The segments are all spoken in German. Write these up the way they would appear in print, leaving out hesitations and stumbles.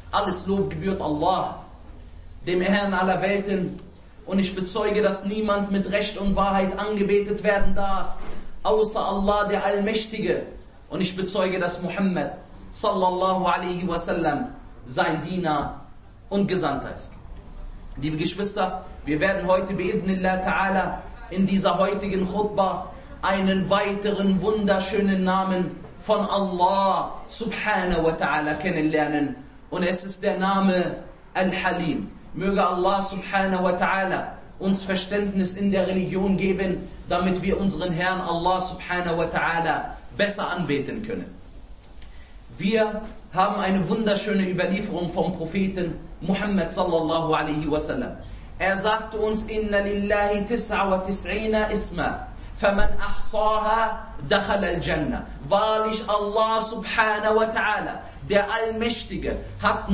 Alles Lob gebührt Allah, dem Herrn aller Welten. Und ich bezeuge, dass niemand mit Recht und Wahrheit angebetet werden darf, außer Allah, der Allmächtige. Und ich bezeuge, dass Muhammad sallallahu alaihi wasallam sein Diener und Gesandter ist. Liebe Geschwister, wir werden heute bi'idhnillah ta'ala in dieser heutigen Khutbah einen weiteren wunderschönen Namen von Allah subhanahu wa ta'ala kennenlernen. Und es ist der Name Al-Halim. Möge Allah subhanahu wa ta'ala uns Verständnis in der Religion geben, damit wir unseren Herrn Allah subhanahu wa ta'ala besser anbeten können. Wir haben eine wunderschöne Überlieferung vom Propheten Muhammad sallallahu alaihi wasallam. Er sagte uns, Inna lillahi tis'a wa tis'ina isma, faman ahsaha dakhala al-Jannah. Wahrlich Allah subhanahu wa ta'ala, der Allmächtige, hat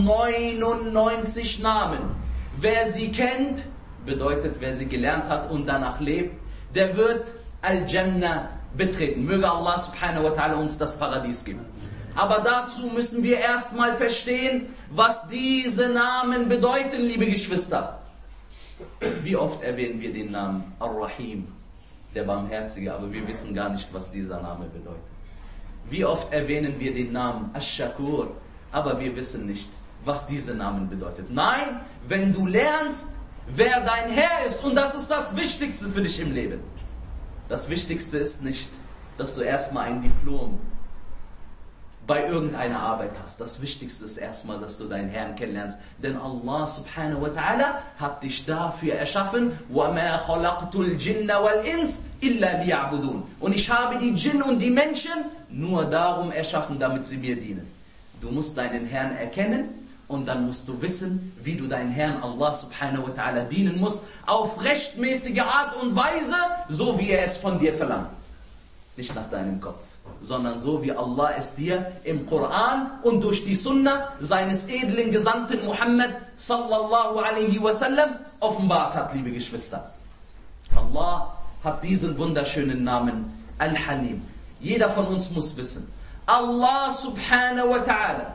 99 Namen. Wer sie kennt, bedeutet, wer sie gelernt hat und danach lebt, der wird Al-Jannah betreten. Möge Allah subhanahu wa ta'ala uns das Paradies geben. Aber dazu müssen wir erstmal verstehen, was diese Namen bedeuten, liebe Geschwister. Wie oft erwähnen wir den Namen Ar-Rahim, der Barmherzige, aber wir wissen gar nicht, was dieser Name bedeutet. Wie oft erwähnen wir den Namen Ash-Shakur, aber wir wissen nicht, was diese Namen bedeutet. Nein, wenn du lernst, wer dein Herr ist, und das ist das Wichtigste für dich im Leben. Das Wichtigste ist nicht, dass du erstmal ein Diplom bei irgendeiner Arbeit hast. Das Wichtigste ist erstmal, dass du deinen Herrn kennenlernst. Denn Allah subhanahu wa ta'ala hat dich dafür erschaffen. وَمَا خَلَقْتُ الْجِنَّ وَالْإِنسِ إِلَّا لِيَعْبُدُونَ. Und ich habe die Djinn und die Menschen nur darum erschaffen, damit sie mir dienen. Du musst deinen Herrn erkennen und dann musst du wissen, wie du deinen Herrn Allah subhanahu wa ta'ala dienen musst. Auf rechtmäßige Art und Weise, so wie er es von dir verlangt. Nicht nach deinem Kopf, sondern so wie Allah es dir im Koran und durch die Sunna seines edlen Gesandten Muhammad sallallahu alaihi wasallam offenbart hat, liebe Geschwister. Allah hat diesen wunderschönen Namen Al-Halim. Jeder von uns muss wissen, Allah subhanahu wa ta'ala,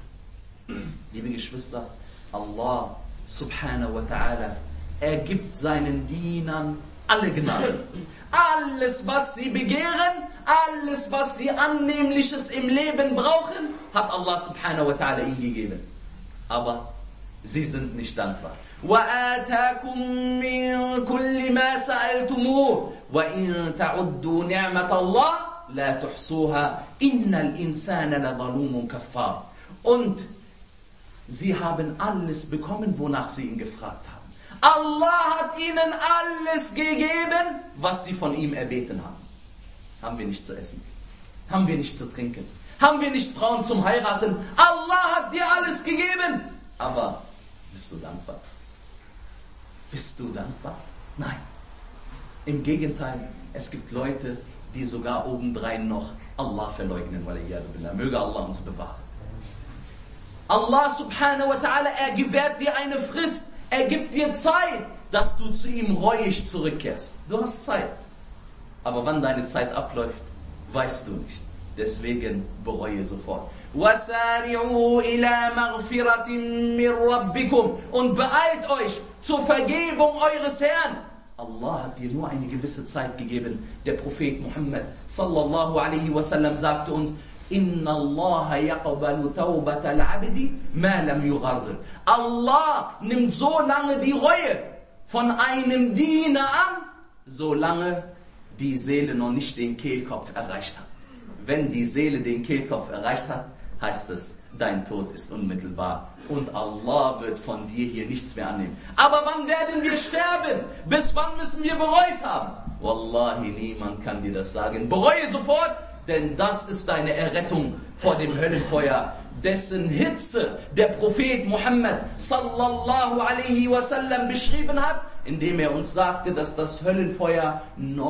liebe Geschwister, Allah subhanahu wa ta'ala, er gibt seinen Dienern alle Gnaden. Alles, was sie begehren, alles, was sie Annehmliches im Leben brauchen, hat Allah subhanahu wa ta'ala ihnen gegeben. Aber sie sind nicht dankbar. وَآتَاكُمْ مِنْ كُلِّ مَا سَأَلْتُمُوهُ وَإِنْ تَعُدُّوا نِعْمَةَ اللَّهِ لَا تُحْصُوهَا إِنَّ الْإِنسَانَ لَظَلُومٌ كَفَّارٌ. Und sie haben alles bekommen, wonach sie ihn gefragt haben. Allah hat ihnen alles gegeben, was sie von ihm erbeten haben. Haben wir nicht zu essen? Haben wir nicht zu trinken? Haben wir nicht Frauen zum Heiraten? Allah hat dir alles gegeben. Aber bist du dankbar? Bist du dankbar? Nein. Im Gegenteil, es gibt Leute, die sogar obendrein noch Allah verleugnen. Möge Allah uns bewahren. Allah subhanahu wa ta'ala, er gewährt dir eine Frist. Er gibt dir Zeit, dass du zu ihm reuig zurückkehrst. Du hast Zeit. Aber wann deine Zeit abläuft, weißt du nicht. Deswegen bereue sofort. وَسَارِعُوا إِلَى مَغْفِرَةٍ مِّن رَبِّكُمْ. Und beeilt euch zur Vergebung eures Herrn. Allah hat dir nur eine gewisse Zeit gegeben. Der Prophet Muhammad sallallahu alaihi wasallam sagte uns, Inna Allah yaqbalu tawbat al-abdi ma lam yughargir. Allah nimmt so lange die Reue von einem Diener an, solange die Seele noch nicht den Kehlkopf erreicht hat. Wenn die Seele den Kehlkopf erreicht hat, heißt es, dein Tod ist unmittelbar und Allah wird von dir hier nichts mehr annehmen. Aber wann werden wir sterben? Bis wann müssen wir bereut haben? Wallahi, niemand kann dir das sagen. Bereue sofort, denn das ist deine Errettung vor dem Höllenfeuer, dessen Hitze der Prophet Muhammad sallallahu alaihi wasallam beschrieben hat, indem er uns sagte, dass das Höllenfeuer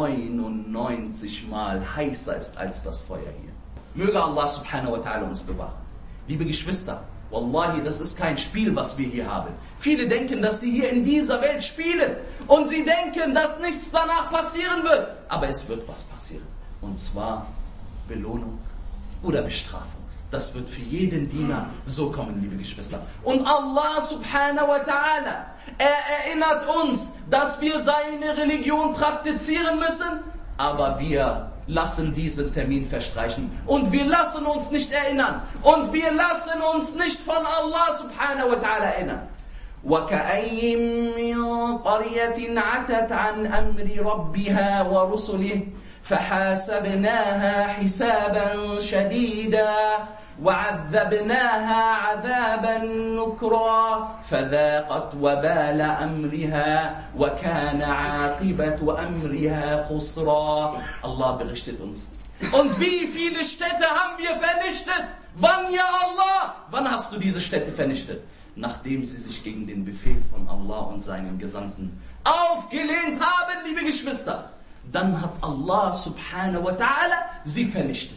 99 Mal heißer ist als das Feuer hier. Möge Allah subhanahu wa ta'ala uns bewahren. Liebe Geschwister, wallahi, das ist kein Spiel, was wir hier haben. Viele denken, dass sie hier in dieser Welt spielen und sie denken, dass nichts danach passieren wird. Aber es wird was passieren. Und zwar Belohnung oder Bestrafung. Das wird für jeden Diener so kommen, liebe Geschwister. Und Allah subhanahu wa ta'ala, er erinnert uns, dass wir seine Religion praktizieren müssen, aber wir lassen diesen Termin verstreichen. Und wir lassen uns nicht erinnern. Und wir lassen uns nicht von Allah subhanahu wa ta'ala erinnern. وَكَأَيٍّ مِّن قَرْيَةٍ عَتَتْ عَنْ أَمْرِ رَبِّهَا وَرُسُلِهِ فَحَاسَبْنَاهَا حِسَابًا شَدِيدًا وَعَذَّبْنَاهَا عَذَابًا نُكْرًا فَذَاقَتْ وَبَالَ أَمْرِهَا وَكَانَ عَاقِبَةُ أَمْرِهَا خُسْرًا. Allah berichtet uns. Und wie viele Städte haben wir vernichtet? Wann, ja Allah? Wann hast du diese Städte vernichtet? Nachdem sie sich gegen den Befehl von Allah und seinen Gesandten aufgelehnt haben, liebe Geschwister. Dann hat Allah subhanahu wa ta'ala sie vernichtet.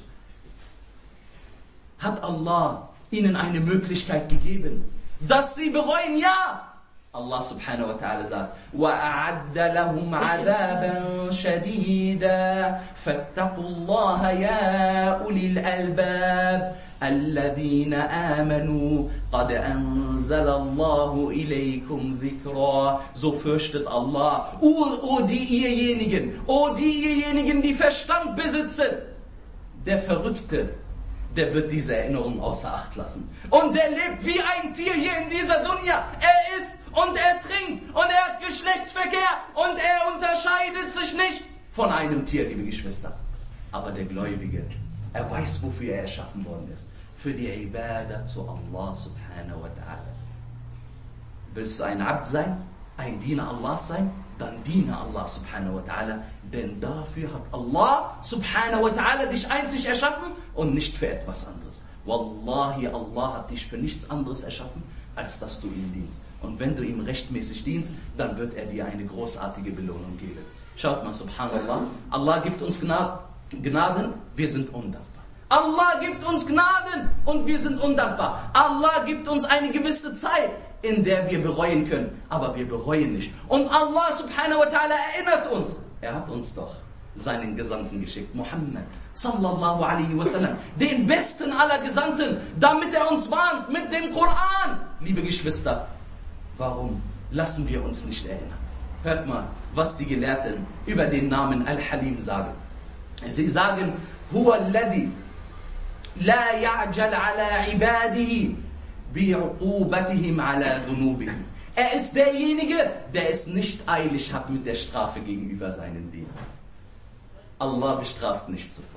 Hat Allah ihnen eine Möglichkeit gegeben, dass sie bereuen? Ja. Allah subhanahu wa ta'ala sagt, وَأَعَدَّ لَهُمْ عَذَابًا شَدِيدًا فَاتَّقُوا اللَّهَ يَا أُولِي الْأَلْبَابِ الَّذِينَ آمَنُوا قَدْ أَنزَلَ اللَّهُ إِلَيْكُمْ ذِكْرًا. So fürchtet Allah, o diejenigen, die Verstand besitzen. Der Verrückte, der wird diese Erinnerung außer Acht lassen. Und der lebt wie ein Tier hier in dieser Dunya. Er isst und er trinkt und er hat Geschlechtsverkehr und er unterscheidet sich nicht von einem Tier, liebe Geschwister. Aber der Gläubige, er weiß, wofür er erschaffen worden ist. Für die Ibadah zu Allah subhanahu wa ta'ala. Willst du ein Abd sein? Ein Diener Allahs sein? Dann diene Allah subhanahu wa ta'ala. Denn dafür hat Allah subhanahu wa ta'ala dich einzig erschaffen und nicht für etwas anderes. Wallahi, Allah hat dich für nichts anderes erschaffen, als dass du ihm dienst. Und wenn du ihm rechtmäßig dienst, dann wird er dir eine großartige Belohnung geben. Schaut mal, subhanallah, Allah gibt uns Gnaden, wir sind undankbar. Allah gibt uns Gnaden und wir sind undankbar. Allah gibt uns eine gewisse Zeit, in der wir bereuen können, aber wir bereuen nicht. Und Allah subhanahu wa ta'ala erinnert uns, er hat uns doch seinen Gesandten geschickt, Muhammad sallallahu alaihi wasallam, den besten aller Gesandten, damit er uns warnt mit dem Koran. Liebe Geschwister, warum lassen wir uns nicht erinnern? Hört mal, was die Gelehrten über den Namen Al-Halim sagen. Sie sagen, huwa alladhi la ya'jal ala ibadihi bi'uqubatihim ala dhunubihim. Er ist derjenige, der es nicht eilig hat mit der Strafe gegenüber seinen Dienern. Allah bestraft nicht sofort.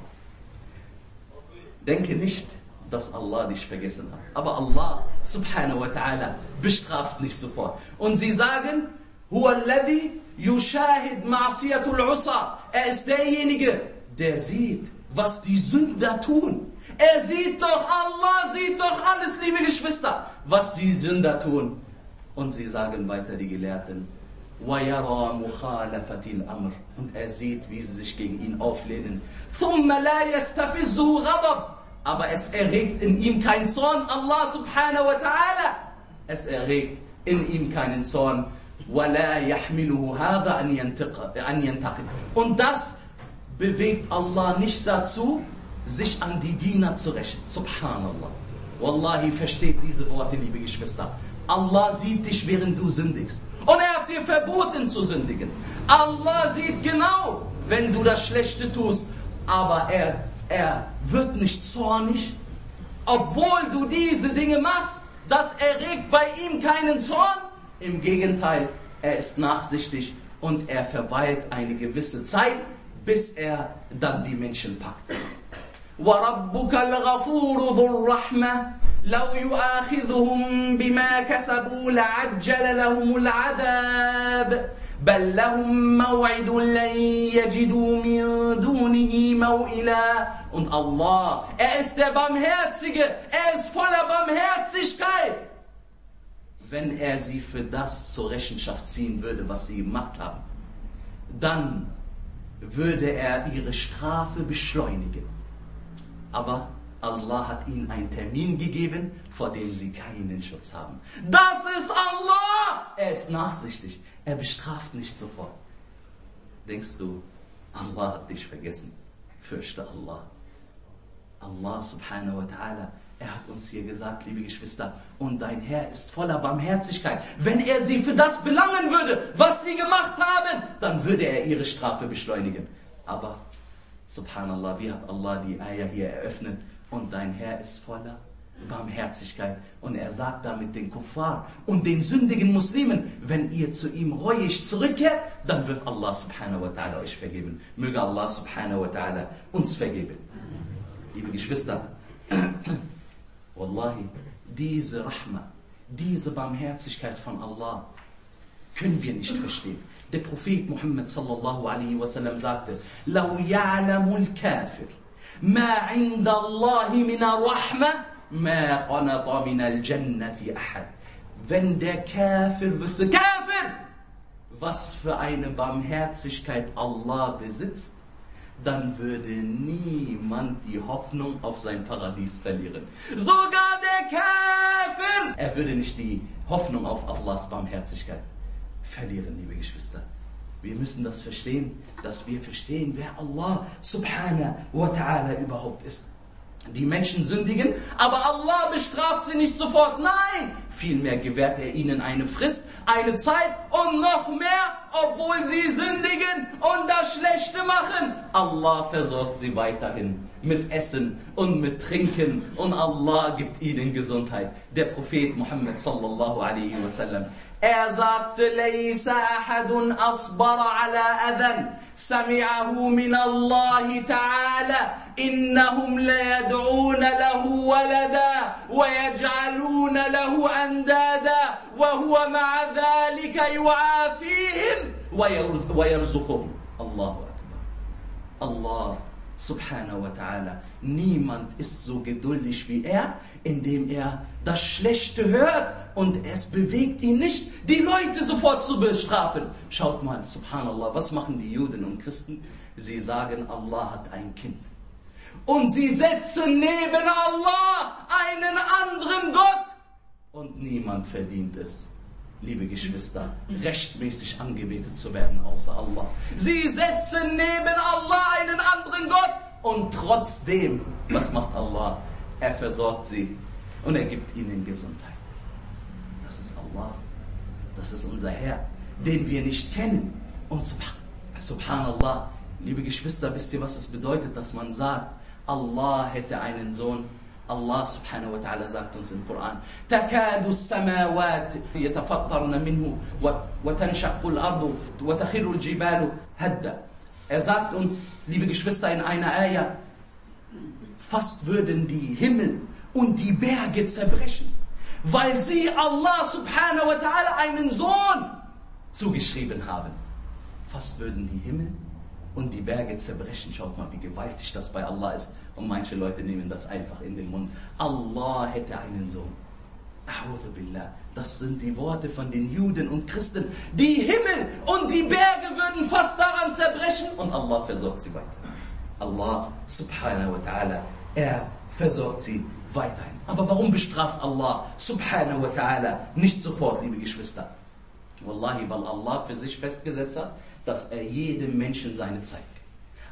Denke nicht, dass Allah dich vergessen hat. Aber Allah subhanahu wa ta'ala bestraft nicht sofort. Und sie sagen, huwa alladhi yushahid ma'siyatul usa. Er ist derjenige, der sieht, was die Sünder tun. Er sieht doch, Allah sieht doch alles, liebe Geschwister, was die Sünder tun. Und sie sagen weiter, die Gelehrten, وَيَرَى مُخَالَفَةِ الْأَمْرِ. Und er sieht, wie sie sich gegen ihn auflehnen. ثُمَّ لَا يَسْتَفِزُّهُ غَضَبٌ. Aber es erregt in ihm keinen Zorn, Allah subhanahu wa ta'ala. Es erregt in ihm keinen Zorn. وَلَا يَحْمِلُهُ هَذَا أَنْ يَنْتَقِمْ. Und das bewegt Allah nicht dazu, sich an die Diener zu rächen. Subhanallah. Wallahi, versteht diese Worte, liebe Geschwister. Allah sieht dich, während du sündigst. Und er hat dir verboten zu sündigen. Allah sieht genau, wenn du das Schlechte tust. Aber er wird nicht zornig, obwohl du diese Dinge machst. Das erregt bei ihm keinen Zorn. Im Gegenteil, er ist nachsichtig und er verweilt eine gewisse Zeit, bis er dann die Menschen packt. وَرَبُّكَ الْغَفُورُ ذُو الرَّحْمَةِ لَوْ يُؤَاخِذُهُمْ بِمَا كَسَبُوا لَعَجَّلَ لَهُمُ الْعَذَابَ بَلْ لَهُمْ مَوْعِدٌ لَنْ يَجِدُوا مِنْ دُونِهِ مَوْئِلًا. Und Allah, er ist der Barmherzige, er ist voller Barmherzigkeit. Wenn er sie für das zur Rechenschaft ziehen würde, was sie gemacht haben, dann würde er ihre Strafe beschleunigen. Aber Allah hat ihnen einen Termin gegeben, vor dem sie keinen Schutz haben. Das ist Allah! Er ist nachsichtig. Er bestraft nicht sofort. Denkst du, Allah hat dich vergessen? Fürchte Allah. Allah subhanahu wa ta'ala Er hat uns hier gesagt, liebe Geschwister, und dein Herr ist voller Barmherzigkeit. Wenn er sie für das belangen würde, was sie gemacht haben, dann würde er ihre Strafe beschleunigen. Aber, subhanallah, wie hat Allah die Eier hier eröffnet? Und dein Herr ist voller Barmherzigkeit. Und er sagt damit den Kuffar und den sündigen Muslimen, wenn ihr zu ihm reuig zurückkehrt, dann wird Allah subhanahu wa ta'ala euch vergeben. Möge Allah subhanahu wa ta'ala uns vergeben. Liebe Geschwister, Wallahi, diese Rahma, diese Barmherzigkeit von Allah können wir nicht verstehen. Der Prophet Muhammad sallallahu alaihi wasallam sagte, لَوْ يَعْلَمُ الْكَافِرُ مَا عِنْدَ اللَّهِ مِنَ الرَّحْمَةِ مَا قَنَطَ مِنَ الْجَنَّةِ أَحَدٍ. Wenn der Kafir wüsste, Kafir, was für eine Barmherzigkeit Allah besitzt, dann würde niemand die Hoffnung auf sein Paradies verlieren. Sogar der Kafir! Er würde nicht die Hoffnung auf Allahs Barmherzigkeit verlieren, liebe Geschwister. Wir müssen das verstehen, dass wir verstehen, wer Allah subhanahu wa ta'ala überhaupt ist. Die Menschen sündigen, aber Allah bestraft sie nicht sofort. Nein, vielmehr gewährt er ihnen eine Frist, eine Zeit und noch mehr, obwohl sie sündigen und das Schlechte machen. Allah versorgt sie weiterhin mit Essen und mit Trinken und Allah gibt ihnen Gesundheit. Der Prophet Muhammad sallallahu alaihi wasallam, er sagte, لَيْسَ أَحَدٌ أَصْبَرَ عَلَى أَذًى سَمِعَهُ مِنَ اللَّهِ تَعَالَى إِنَّهُمْ لَيَدْعُونَ لَهُ وَلَدًا وَيَجْعَلُونَ لَهُ أَنْدَادًا وَهُوَ مَعَ ذَلِكَ يُعَافِيهِمْ وَيَرْزُقُهُمْ. Allahu Akbar. Allah subhanahu wa ta'ala, niemand ist so geduldig wie er, indem er das Schlechte hört und es bewegt ihn nicht, die Leute sofort zu bestrafen. Schaut mal, subhanallah, was machen die Juden und Christen? Sie sagen, Allah hat ein Kind. Und sie setzen neben Allah einen anderen Gott. Und niemand verdient es, liebe Geschwister, rechtmäßig angebetet zu werden außer Allah. Sie setzen neben Allah einen anderen Gott. Und trotzdem, was macht Allah? Er versorgt sie und er gibt ihnen Gesundheit. Das ist Allah. Das ist unser Herr, den wir nicht kennen. Und subhanallah, liebe Geschwister, wisst ihr, was es bedeutet, dass man sagt, Allah hätte einen Sohn? Allah subhanahu wa ta'ala sagt uns im Koran, تَكَادُ السَّمَاوَاتِ يَتَفَطَّرْنَ مِنْهُ وَتَنْشَقُّ الْأَرْضُ وَتَخِرُّ الْجِبَالُ هَدًّا. Er sagt uns, liebe Geschwister, in einer Ayah, fast würden die Himmel und die Berge zerbrechen, weil sie Allah subhanahu wa ta'ala einen Sohn zugeschrieben haben. Fast würden die Himmel und die Berge zerbrechen. Schaut mal, wie gewaltig das bei Allah ist. Und manche Leute nehmen das einfach in den Mund. Allah hätte einen Sohn. A'udhu billah. Das sind die Worte von den Juden und Christen. Die Himmel und die Berge würden fast daran zerbrechen. Und Allah versorgt sie weiter. Allah subhanahu wa ta'ala, er versorgt sie weiterhin. Aber warum bestraft Allah subhanahu wa ta'ala nicht sofort, liebe Geschwister? Wallahi, weil Allah für sich festgesetzt hat, dass er jedem Menschen seine Zeit gibt.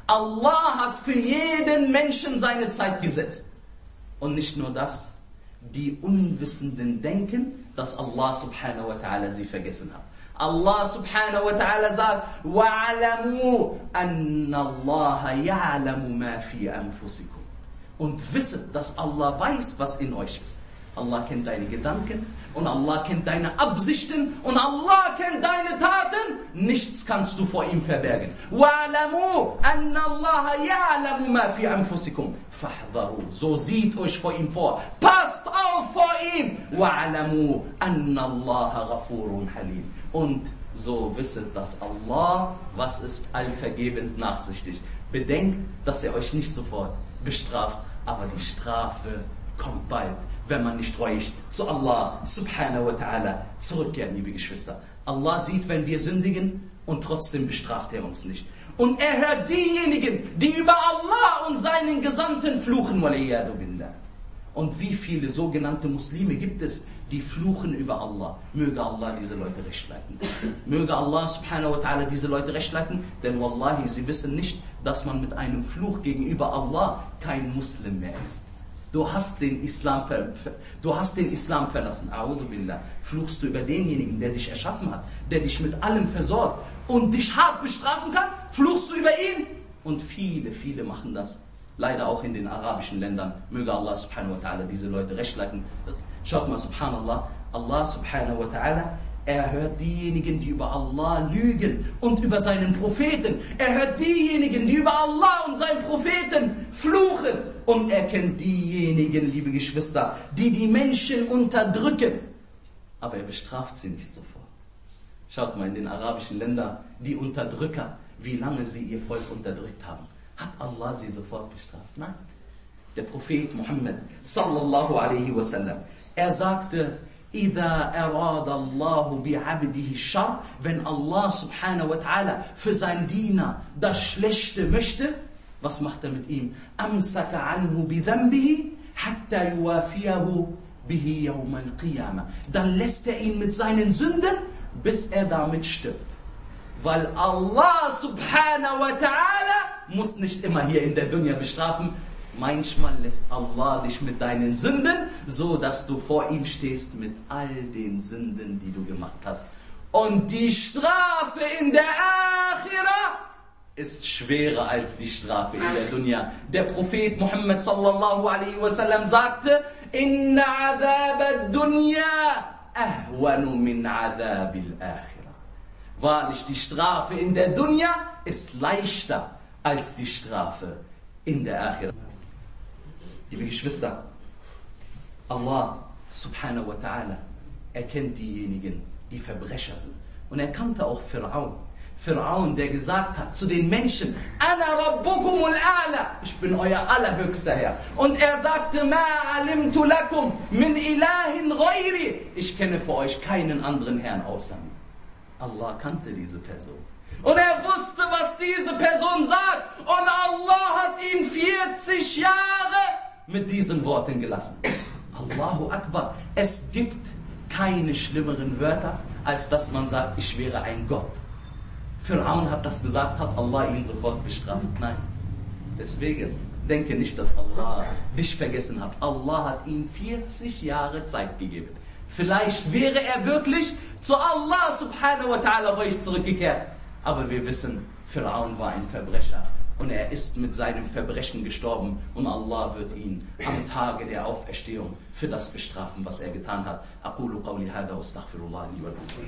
Allah hat für jeden Menschen seine Zeit gesetzt. Und nicht nur das, die Unwissenden denken, dass Allah subhanahu wa ta'ala sie vergessen hat. Allah subhanahu wa ta'ala sagt, وَعَلَمُوا أَنَّ اللَّهَ يَعْلَمُ مَا فِي أَنفُسِكُمْ. Und wisset, dass Allah weiß, was in euch ist. Allah kennt deine Gedanken und Allah kennt deine Absichten und Allah kennt deine Taten. Nichts kannst du vor ihm verbergen. وَعَلَمُوا أَنَّ اللَّهَ يَعْلَمُ مَا فِي أَنفُسِكُمْ فَاحْذَرُوا. So sieht euch vor ihm vor. Passt auf vor ihm. وَعَلَمُوا أَنَّ اللَّهَ غَفُورٌ حَلِيمٌ. Und so wisset, dass Allah, was ist, allvergebend, nachsichtig. Bedenkt, dass er euch nicht sofort bestraft, aber die Strafe kommt bald, wenn man nicht reuig zu Allah subhanahu wa ta'ala zurückkehrt, liebe Geschwister. Allah sieht, wenn wir sündigen und trotzdem bestraft er uns nicht. Und er hört diejenigen, die über Allah und seinen Gesandten fluchen, waliyadu billah. Und wie viele sogenannte Muslime gibt es, die fluchen über Allah? Möge Allah diese Leute recht leiten. Möge Allah subhanahu wa ta'ala diese Leute recht leiten, denn wallahi, sie wissen nicht, dass man mit einem Fluch gegenüber Allah kein Muslim mehr ist. du hast den Islam verlassen. A'udhu billah. Fluchst du über denjenigen, der dich erschaffen hat, der dich mit allem versorgt und dich hart bestrafen kann? Fluchst du über ihn? Und viele, viele machen das. Leider auch in den arabischen Ländern. Möge Allah subhanahu wa ta'ala diese Leute recht leiten. Schaut mal, subhanallah. Allah subhanahu wa ta'ala, er hört diejenigen, die über Allah lügen und über seinen Propheten. Er hört diejenigen, die über Allah und seinen Propheten fluchen. Und er kennt diejenigen, liebe Geschwister, die die Menschen unterdrücken. Aber er bestraft sie nicht sofort. Schaut mal in den arabischen Ländern, die Unterdrücker, wie lange sie ihr Volk unterdrückt haben. Hat Allah sie sofort bestraft? Nein. Der Prophet Muhammad sallallahu alaihi wasallam, er sagte, إِذَا أَرَادَ اللَّهُ بِعَبْدِهِ الشَّرَّ, wenn Allah subhanahu wa ta'ala für seinen Diener das Schlechte möchte, was macht er mit ihm? أَمْسَكَ عَنْهُ بِذَنْبِهِ حَتَّى يُوَافِيَهُ بِهِ يَوْمَ الْقِيَامَةِ. Dann lässt er ihn mit seinen Sünden, bis er damit stirbt. Weil Allah subhanahu wa ta'ala muss nicht immer hier in der Dunya bestrafen. Manchmal lässt Allah dich mit deinen Sünden, so dass du vor ihm stehst mit all den Sünden, die du gemacht hast. Und die Strafe in der Akhirah ist schwerer als die Strafe in der Dunya. Der Prophet Muhammad sallallahu alaihi wasallam sagte, Inna azab ad-dunya ahwanu min azab al-akhirah. Wahrlich, die Strafe in der Dunya ist leichter als die Strafe in der Akhirah. Liebe Geschwister, Allah subhanahu wa ta'ala erkennt diejenigen, die Verbrecher sind. Und er kannte auch Fir'aun. Fir'aun, der gesagt hat zu den Menschen, Ana rabbukumul a'la, ich bin euer allerhöchster Herr. Und er sagte, Ma alimtu lakum min ilahin ghayri, ich kenne für euch keinen anderen Herrn außer mir. Allah kannte diese Person. Und er wusste, was diese Person sagt. Und Allah hat ihn 40 Jahre mit diesen Worten gelassen. Allahu Akbar. Es gibt keine schlimmeren Wörter, als dass man sagt, ich wäre ein Gott. Fir'aun hat das gesagt, hat Allah ihn sofort bestraft. Nein. Deswegen denke nicht, dass Allah dich vergessen hat. Allah hat ihm 40 Jahre Zeit gegeben. Vielleicht wäre er wirklich zu Allah subhanahu wa ta'ala ruhig zurückgekehrt. Aber wir wissen, Fir'aun war ein Verbrecher. Und er ist mit seinem Verbrechen gestorben. Und Allah wird ihn am Tage der Auferstehung für das bestrafen, was er getan hat. أقول قولي هذا واستغفر الله لي ولكم.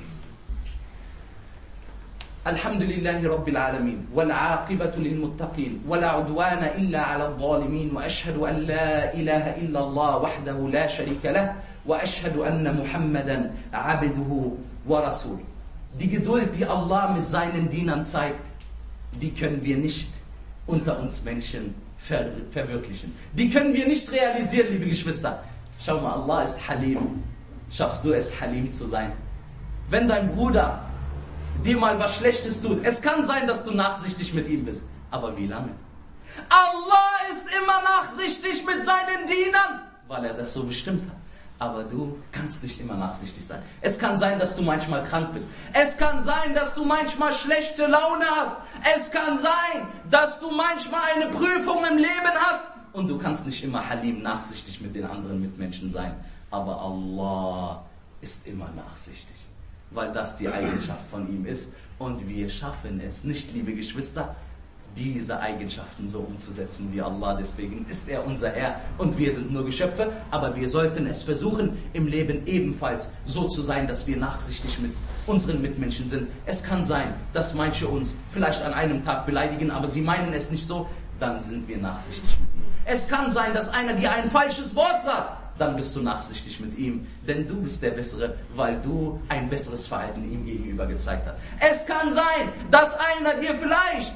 الحمد لله رب العالمين والعاقبة للمتقين ولا عدوان إلا على الظالمين وأشهد أن لا إله إلا الله وحده لا شريك له وأشهد أن محمدا عبده ورسوله. Die Geduld, die Allah mit seinen Dienern zeigt, die können wir nicht unter uns Menschen verwirklichen. Die können wir nicht realisieren, liebe Geschwister. Schau mal, Allah ist Halim. Schaffst du es, Halim zu sein? Wenn dein Bruder dir mal was Schlechtes tut, es kann sein, dass du nachsichtig mit ihm bist. Aber wie lange? Allah ist immer nachsichtig mit seinen Dienern, weil er das so bestimmt hat. Aber du kannst nicht immer nachsichtig sein. Es kann sein, dass du manchmal krank bist. Es kann sein, dass du manchmal schlechte Laune hast. Es kann sein, dass du manchmal eine Prüfung im Leben hast. Und du kannst nicht immer Halim, nachsichtig mit den anderen Mitmenschen sein. Aber Allah ist immer nachsichtig. Weil das die Eigenschaft von ihm ist. Und wir schaffen es nicht, liebe Geschwister, diese Eigenschaften so umzusetzen wie Allah. Deswegen ist er unser Herr und wir sind nur Geschöpfe, aber wir sollten es versuchen, im Leben ebenfalls so zu sein, dass wir nachsichtig mit unseren Mitmenschen sind. Es kann sein, dass manche uns vielleicht an einem Tag beleidigen, aber sie meinen es nicht so, dann sind wir nachsichtig mit ihnen. Es kann sein, dass einer dir ein falsches Wort sagt, dann bist du nachsichtig mit ihm, denn du bist der Bessere, weil du ein besseres Verhalten ihm gegenüber gezeigt hast. Es kann sein, dass einer dir vielleicht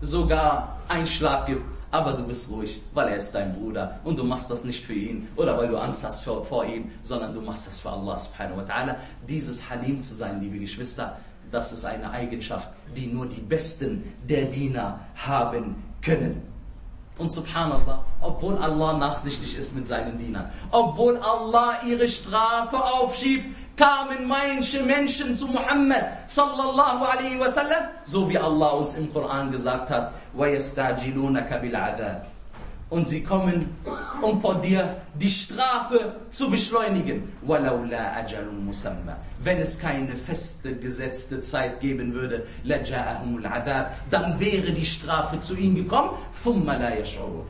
sogar einen Schlag gibt, aber du bist ruhig, weil er ist dein Bruder und du machst das nicht für ihn oder weil du Angst hast vor ihm, sondern du machst das für Allah subhanahu wa ta'ala. Dieses Halim zu sein, liebe Geschwister, das ist eine Eigenschaft, die nur die Besten der Diener haben können. Und subhanallah, obwohl Allah nachsichtig ist mit seinen Dienern, obwohl Allah ihre Strafe aufschiebt, kamen manche Menschen zu Muhammad sallallahu alaihi wasallam, so wie Allah uns im Koran gesagt hat, وَيَسْتَعْجِلُونَكَ بِالْعَذَابِ Und sie kommen, um vor dir die Strafe zu beschleunigen. وَلَوْلَا أَجَلٌ مُسَمَّى. Wenn es keine feste, gesetzte Zeit geben würde, لَجَاءَهُمُ الْعَذَابُ. Dann wäre die Strafe zu ihnen gekommen. ثُمَّ لَا يَشْعُرُونَ.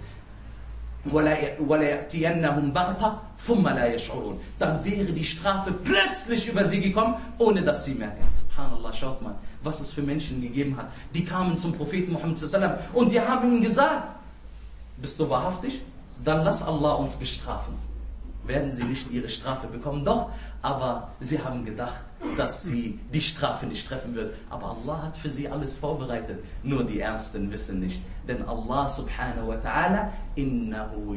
وَلَيَأْتِيَنَّهُمْ بَغْتَةً ثُمَّ لَا يَشْعُرُونَ. Dann wäre die Strafe plötzlich über sie gekommen, ohne dass sie merken. Subhanallah, schaut mal, was es für Menschen gegeben hat. Die kamen zum Propheten Muhammad sallallahu alaihi wasallam und die haben ihm gesagt: Bist du wahrhaftig? Dann lass Allah uns bestrafen. Werden sie nicht ihre Strafe bekommen? Doch, aber sie haben gedacht, dass sie die Strafe nicht treffen wird. Aber Allah hat für sie alles vorbereitet. Nur die Ärmsten wissen nicht. Denn Allah subhanahu wa ta'ala, innahu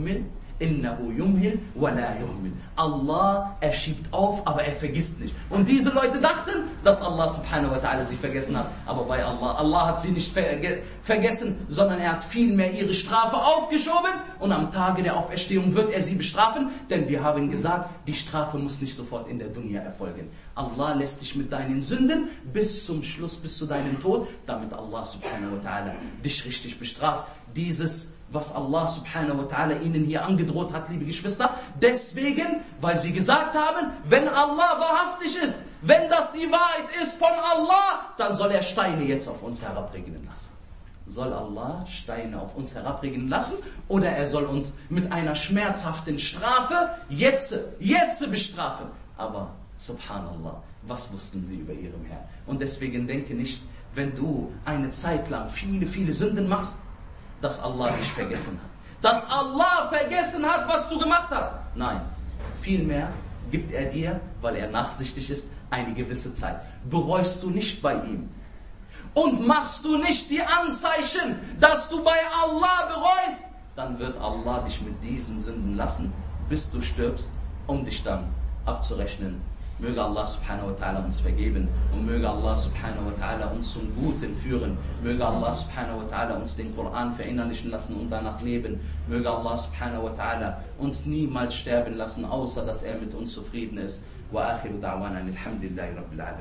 yumhil wa la yuhmil. Allah, er schiebt auf, aber er vergisst nicht. Und diese Leute dachten, dass Allah subhanahu wa ta'ala sie vergessen hat. Aber bei Allah hat sie nicht vergessen, sondern er hat vielmehr ihre Strafe aufgeschoben. Und am Tage der Auferstehung wird er sie bestrafen. Denn wir haben gesagt, die Strafe muss nicht sofort in der Dunya erfolgen. Allah lässt dich mit deinen Sünden bis zum Schluss, bis zu deinem Tod, damit Allah subhanahu wa ta'ala dich richtig bestraft. Dieses, was Allah subhanahu wa ta'ala ihnen hier angedroht hat, liebe Geschwister, deswegen, weil sie gesagt haben, wenn Allah wahrhaftig ist, wenn das die Wahrheit ist von Allah, dann soll er Steine jetzt auf uns herabregnen lassen. Soll Allah Steine auf uns herabregnen lassen oder er soll uns mit einer schmerzhaften Strafe jetzt bestrafen? Aber subhanallah, was wussten sie über ihrem Herrn? Und deswegen denke nicht, wenn du eine Zeit lang viele Sünden machst, dass Allah dich vergessen hat. Dass Allah vergessen hat, was du gemacht hast. Nein, vielmehr gibt er dir, weil er nachsichtig ist, eine gewisse Zeit. Bereust du nicht bei ihm und machst du nicht die Anzeichen, dass du bei Allah bereust, dann wird Allah dich mit diesen Sünden lassen, bis du stirbst, um dich dann abzurechnen. Möge Allah subhanahu wa ta'ala uns vergeben und möge Allah subhanahu wa ta'ala uns zum Guten führen. Möge Allah subhanahu wa ta'ala uns den Koran verinnerlichen lassen und danach leben. Möge Allah subhanahu wa ta'ala uns niemals sterben lassen, außer dass er mit uns zufrieden ist. Wa akhiru da'wana alhamdulillahi rabbil alamin.